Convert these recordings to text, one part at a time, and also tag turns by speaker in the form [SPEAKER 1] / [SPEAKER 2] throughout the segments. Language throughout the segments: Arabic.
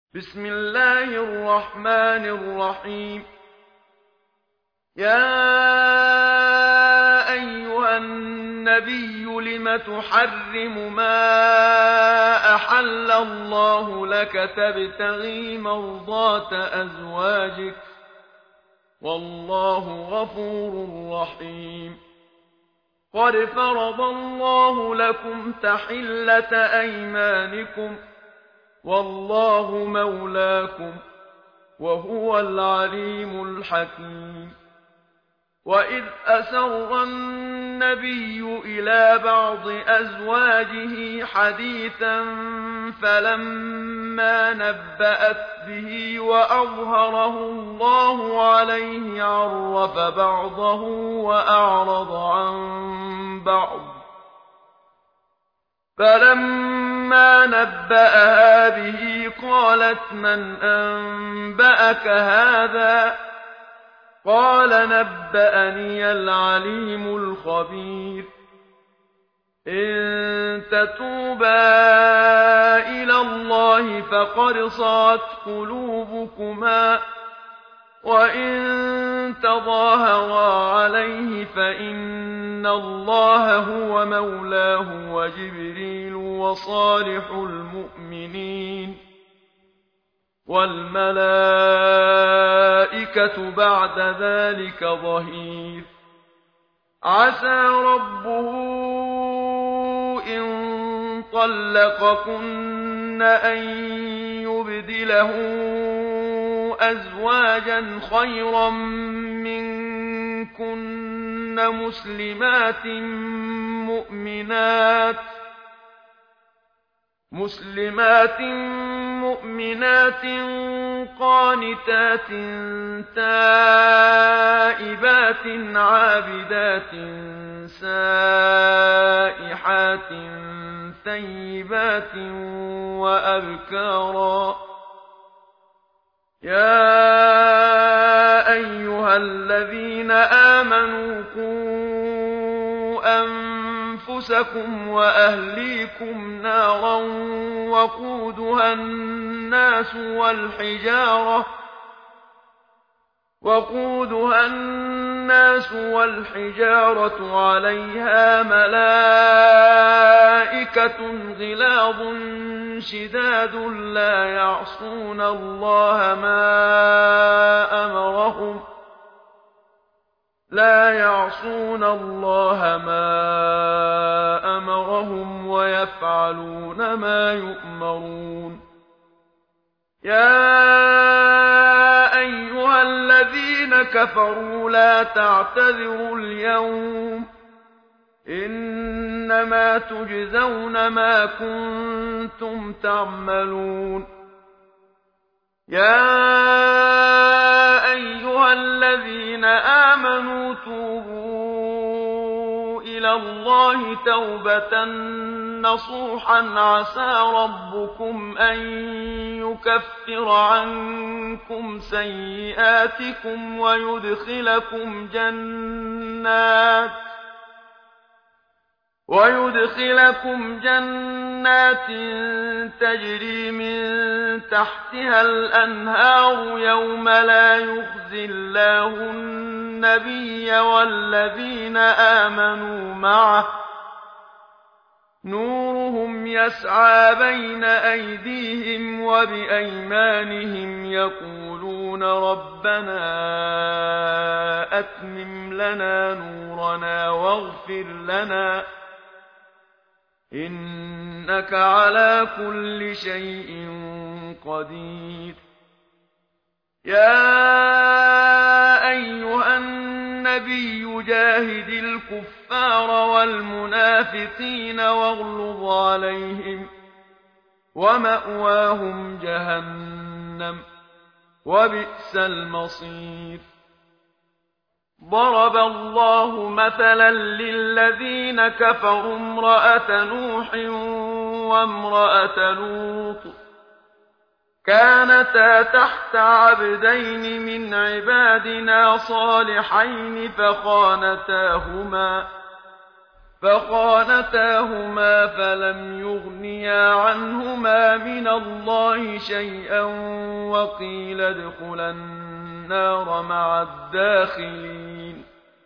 [SPEAKER 1] بسم الله الرحمن الرحيم. يا أيها النبي لم تحرم ما أحل الله لك تبتغي مرضات أزواجك والله غفور رحيم. قد فرض الله لكم تحلة أيمانكم والله مولاكم وهو العليم الحكيم. وإذ أسر النبي إلى بعض أزواجه حديثا فلما نبأت به وأظهره الله عليه عرف بعضه وأعرض عن بعض. فلما نبأها به قالت من أنبأك هذا؟ قال نبأني العليم الخبير. إن تتوبا إلى الله فقد صغت قلوبكما وإن تظاهرا عليه فإن الله هو مولاه وجبريل وصالح المؤمنين والملائكة بعد ذلك ظهير. عسى ربه إن طلقكن أن يبدله أزواجا خيرا منكن مسلمات مؤمنات قانتات تائبات عابدات سائحات ثيبات وأبكارا. يا أيها الذين آمنوا قوا أنفسكم وأهليكم نارا وقودها الناس والحجارة عليها ملائكة غلاظ شداد لا يعصون الله ما أمرهم ويفعلون ما يؤمرون. يا أيها الذين كفروا لا تعتذروا اليوم إنما تجزون ما كنتم تعملون. يا أيها الذين آمنوا توبوا إلى الله توبة نصوحا عسى ربكم أن يكفر عنكم سيئاتكم ويدخلكم جنات تجري من تحتها الأنهار يوم لا يخزي الله النبي والذين آمنوا معه نورهم يسعى بين أيديهم وبأيمانهم يقولون ربنا أتمم لنا نورنا واغفر لنا إنك على كل شيء قدير. يا أيها النبي جاهد الكفار والمنافقين واغلظ عليهم ومأواهم جهنم وبئس المصير. ضرب الله مثلا للذين كفروا امرأة نوح وامرأة لوط كانتا تحت عبدين من عبادنا صالحين فخانتاهما فلم يغنيا عنهما من الله شيئا وقيل ادخلا النار مع الداخلين.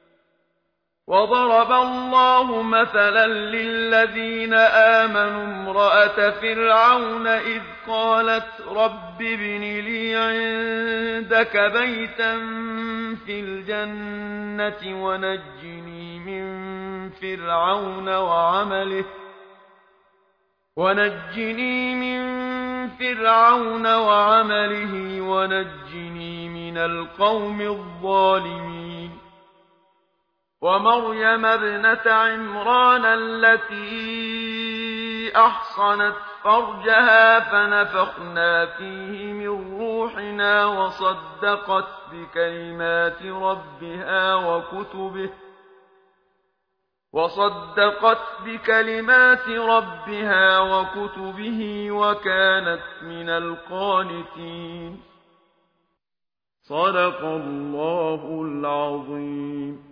[SPEAKER 1] وضرب الله مثلا للذين آمنوا امرأة فرعون إذ قالت رب ابن لي عندك بيتا في الجنة ونجني من فرعون وعمله ونجني من القوم الظالمين. ومريم ابنة عمران التي أحصنت فرجها فنفخنا فيه من روحنا وصدقت بكلمات ربها وكتبه وكانت من القانتين. صدق الله العظيم.